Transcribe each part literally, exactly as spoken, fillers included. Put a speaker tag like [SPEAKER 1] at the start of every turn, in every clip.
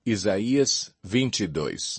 [SPEAKER 1] Isaías vinte e dois.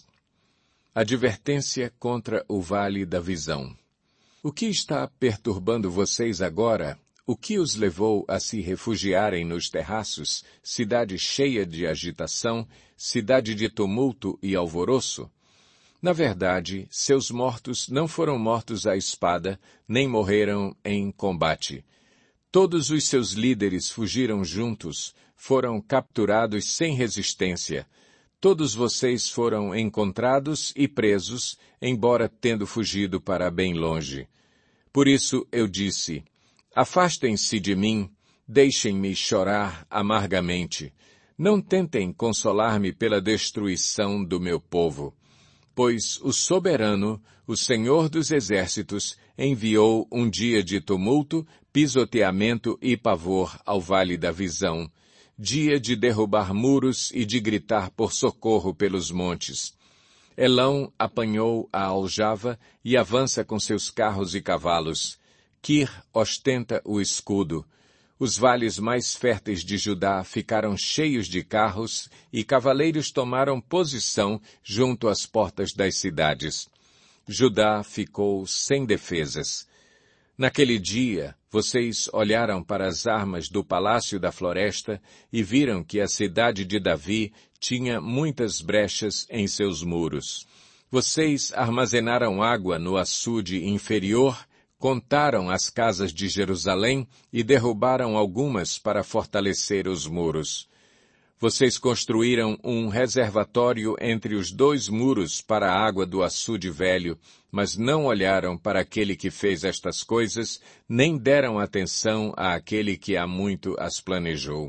[SPEAKER 1] Advertência contra o Vale da Visão. O que está perturbando vocês agora? O que os levou a se refugiarem nos terraços, cidade cheia de agitação, cidade de tumulto e alvoroço? Na verdade, seus mortos não foram mortos à espada, nem morreram em combate. Todos os seus líderes fugiram juntos, foram capturados sem resistência. Todos vocês foram encontrados e presos, embora tendo fugido para bem longe. Por isso eu disse, afastem-se de mim, deixem-me chorar amargamente. Não tentem consolar-me pela destruição do meu povo. Pois o soberano, o Senhor dos Exércitos, enviou um dia de tumulto, pisoteamento e pavor ao Vale da Visão, dia de derrubar muros e de gritar por socorro pelos montes. Elão apanhou a aljava e avança com seus carros e cavalos. Quir ostenta o escudo. Os vales mais férteis de Judá ficaram cheios de carros e cavaleiros tomaram posição junto às portas das cidades. Judá ficou sem defesas. Naquele dia, vocês olharam para as armas do palácio da floresta e viram que a cidade de Davi tinha muitas brechas em seus muros. Vocês armazenaram água no açude inferior, contaram as casas de Jerusalém e derrubaram algumas para fortalecer os muros. Vocês construíram um reservatório entre os dois muros para a água do açude velho, mas não olharam para aquele que fez estas coisas, nem deram atenção àquele que há muito as planejou.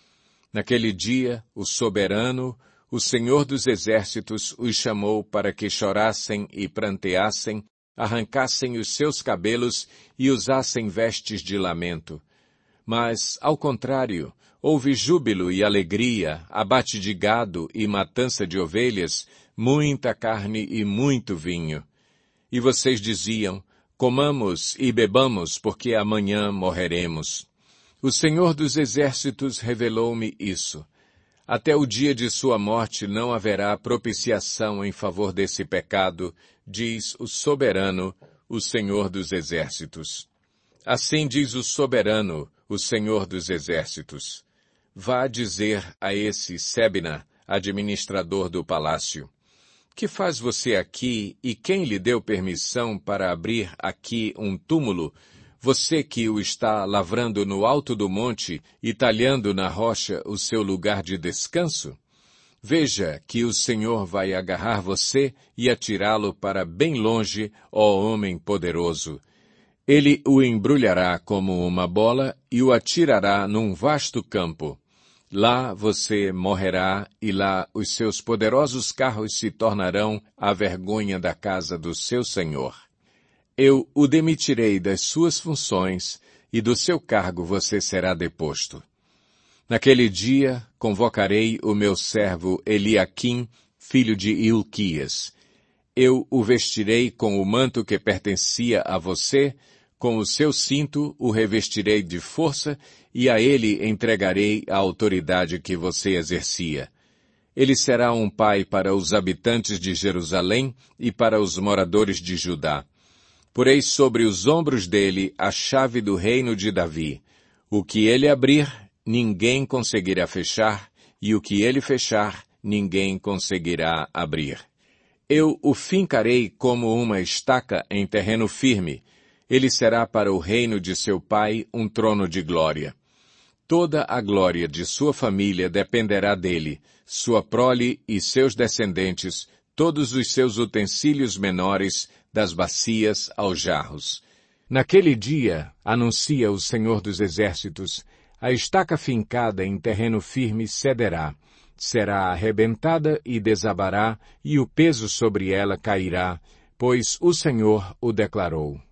[SPEAKER 1] Naquele dia, o soberano, o Senhor dos Exércitos, os chamou para que chorassem e pranteassem, arrancassem os seus cabelos e usassem vestes de lamento. Mas, ao contrário, houve júbilo e alegria, abate de gado e matança de ovelhas, muita carne e muito vinho. E vocês diziam, comamos e bebamos, porque amanhã morreremos. O Senhor dos Exércitos revelou-me isso. Até o dia de sua morte não haverá propiciação em favor desse pecado, diz o soberano, o Senhor dos Exércitos. Assim diz o soberano, o Senhor dos Exércitos. Vá dizer a esse Sebna, administrador do palácio, que faz você aqui e quem lhe deu permissão para abrir aqui um túmulo, você que o está lavrando no alto do monte e talhando na rocha o seu lugar de descanso? Veja que o Senhor vai agarrar você e atirá-lo para bem longe, ó homem poderoso. Ele o embrulhará como uma bola e o atirará num vasto campo. Lá você morrerá e lá os seus poderosos carros se tornarão a vergonha da casa do seu Senhor. Eu o demitirei das suas funções e do seu cargo você será deposto. Naquele dia convocarei o meu servo Eliaquim, filho de Hilquias. Eu o vestirei com o manto que pertencia a você, com o seu cinto o revestirei de força e a ele entregarei a autoridade que você exercia. Ele será um pai para os habitantes de Jerusalém e para os moradores de Judá. Porei sobre os ombros dele a chave do reino de Davi. O que ele abrir, ninguém conseguirá fechar, e o que ele fechar, ninguém conseguirá abrir. Eu o fincarei como uma estaca em terreno firme. Ele será para o reino de seu pai um trono de glória. Toda a glória de sua família dependerá dele, sua prole e seus descendentes, todos os seus utensílios menores, das bacias aos jarros. Naquele dia, anuncia o Senhor dos Exércitos, a estaca fincada em terreno firme cederá, será arrebentada e desabará, e o peso sobre ela cairá, pois o Senhor o declarou.